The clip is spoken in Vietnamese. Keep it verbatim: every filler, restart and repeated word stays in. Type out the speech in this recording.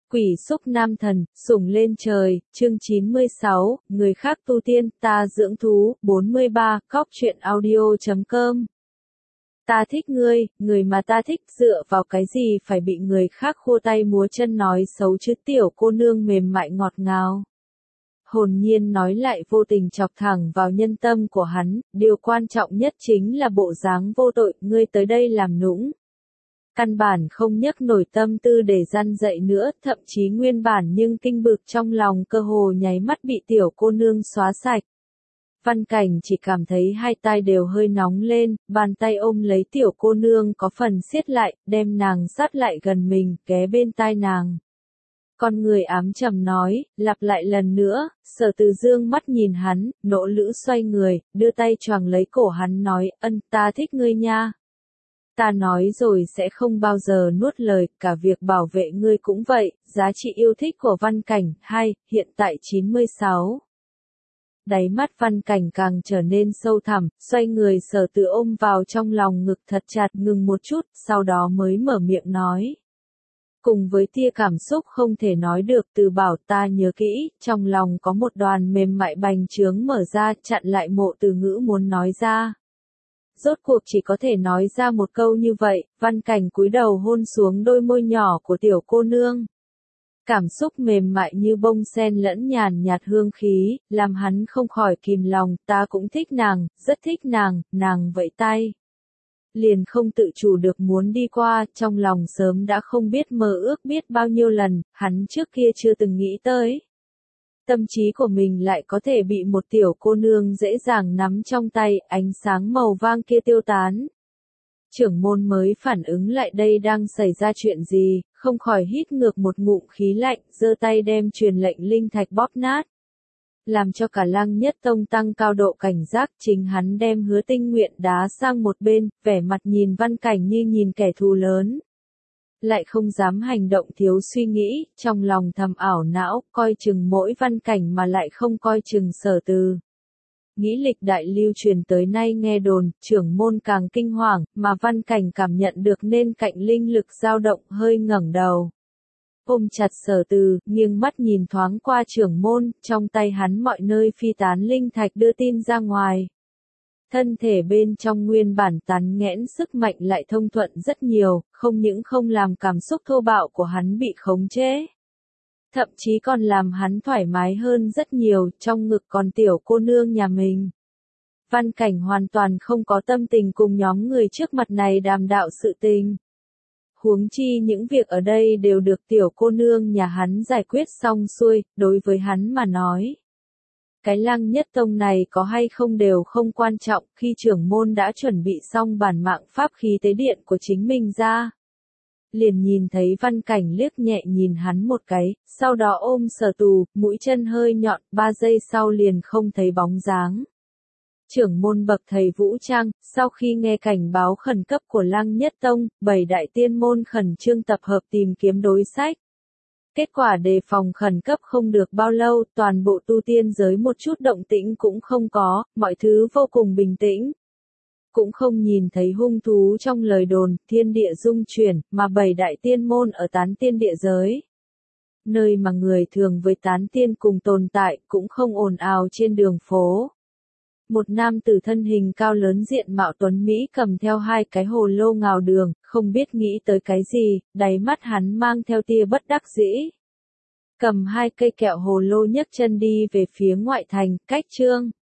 Quỷ xúc nam thần, sủng lên trời, chương chín mươi sáu, người khác tu tiên, ta dưỡng thú, bốn mươi ba, cóc truyện audio chấm com. Ta thích ngươi, người mà ta thích, dựa vào cái gì phải bị người khác khua tay múa chân nói xấu chứ, tiểu cô nương mềm mại ngọt ngào. Hồn nhiên nói lại vô tình chọc thẳng vào nhân tâm của hắn, điều quan trọng nhất chính là bộ dáng vô tội, ngươi tới đây làm nũng. Căn bản không nhấc nổi tâm tư để răn dậy nữa, thậm chí nguyên bản nhưng kinh bực trong lòng cơ hồ nháy mắt bị tiểu cô nương xóa sạch. Văn Cảnh chỉ cảm thấy hai tay đều hơi nóng lên, bàn tay ôm lấy tiểu cô nương có phần siết lại, đem nàng sát lại gần mình, ghé bên tai nàng. Con người ám trầm nói, lặp lại lần nữa, Sở Từ dương mắt nhìn hắn, nỗ lữ xoay người, đưa tay choàng lấy cổ hắn nói, ân, ta thích ngươi nha. Ta nói rồi sẽ không bao giờ nuốt lời, cả việc bảo vệ ngươi cũng vậy, giá trị yêu thích của Văn Cảnh, hai, hiện tại chín mươi sáu. Đáy mắt Văn Cảnh càng trở nên sâu thẳm, xoay người Sở Từ ôm vào trong lòng ngực thật chặt, ngừng một chút, sau đó mới mở miệng nói. Cùng với tia cảm xúc không thể nói được từ bảo ta nhớ kỹ, trong lòng có một đoàn mềm mại bành trướng mở ra, chặn lại mộ từ ngữ muốn nói ra. Rốt cuộc chỉ có thể nói ra một câu như vậy, Văn Cảnh cúi đầu hôn xuống đôi môi nhỏ của tiểu cô nương. Cảm xúc mềm mại như bông sen lẫn nhàn nhạt hương khí, làm hắn không khỏi kìm lòng, ta cũng thích nàng, rất thích nàng, nàng vẫy tay. Liền không tự chủ được muốn đi qua, trong lòng sớm đã không biết mơ ước biết bao nhiêu lần, hắn trước kia chưa từng nghĩ tới. Tâm trí của mình lại có thể bị một tiểu cô nương dễ dàng nắm trong tay, ánh sáng màu vàng kia tiêu tán. Trưởng môn mới phản ứng lại đây đang xảy ra chuyện gì, không khỏi hít ngược một ngụm khí lạnh, giơ tay đem truyền lệnh linh thạch bóp nát. Làm cho cả Lăng Nhất Tông tăng cao độ cảnh giác, chính hắn đem Hứa Tinh Nguyện đá sang một bên, vẻ mặt nhìn Văn Cảnh như nhìn kẻ thù lớn. Lại không dám hành động thiếu suy nghĩ, trong lòng thầm ảo não, coi chừng mỗi Văn Cảnh mà lại không coi chừng Sở Từ. Nghĩ lịch đại lưu truyền tới nay nghe đồn, trưởng môn càng kinh hoàng, mà Văn Cảnh cảm nhận được nên cạnh linh lực dao động hơi ngẩng đầu. Ôm chặt Sở Từ, nghiêng mắt nhìn thoáng qua trưởng môn, trong tay hắn mọi nơi phi tán linh thạch đưa tin ra ngoài. Thân thể bên trong nguyên bản tán nghẽn sức mạnh lại thông thuận rất nhiều, không những không làm cảm xúc thô bạo của hắn bị khống chế. Thậm chí còn làm hắn thoải mái hơn rất nhiều, trong ngực còn tiểu cô nương nhà mình. Văn Cảnh hoàn toàn không có tâm tình cùng nhóm người trước mặt này đàm đạo sự tình. Huống chi những việc ở đây đều được tiểu cô nương nhà hắn giải quyết xong xuôi, đối với hắn mà nói. Cái Lăng Nhất Tông này có hay không đều không quan trọng, khi trưởng môn đã chuẩn bị xong bản mạng pháp khí tế điện của chính mình ra. Liền nhìn thấy Văn Cảnh liếc nhẹ nhìn hắn một cái, sau đó ôm Sở Tù, mũi chân hơi nhọn, ba giây sau liền không thấy bóng dáng. Trưởng môn bậc thầy Vũ Trang, sau khi nghe cảnh báo khẩn cấp của Lăng Nhất Tông, bảy đại tiên môn khẩn trương tập hợp tìm kiếm đối sách. Kết quả đề phòng khẩn cấp không được bao lâu, toàn bộ tu tiên giới một chút động tĩnh cũng không có, mọi thứ vô cùng bình tĩnh. Cũng không nhìn thấy hung thú trong lời đồn, thiên địa dung chuyển, mà bảy đại tiên môn ở tán tiên địa giới. Nơi mà người thường với tán tiên cùng tồn tại, cũng không ồn ào trên đường phố. Một nam tử thân hình cao lớn diện mạo tuấn Mỹ cầm theo hai cái hồ lô ngào đường, không biết nghĩ tới cái gì, đáy mắt hắn mang theo tia bất đắc dĩ. Cầm hai cây kẹo hồ lô nhấc chân đi về phía ngoại thành, cách Trương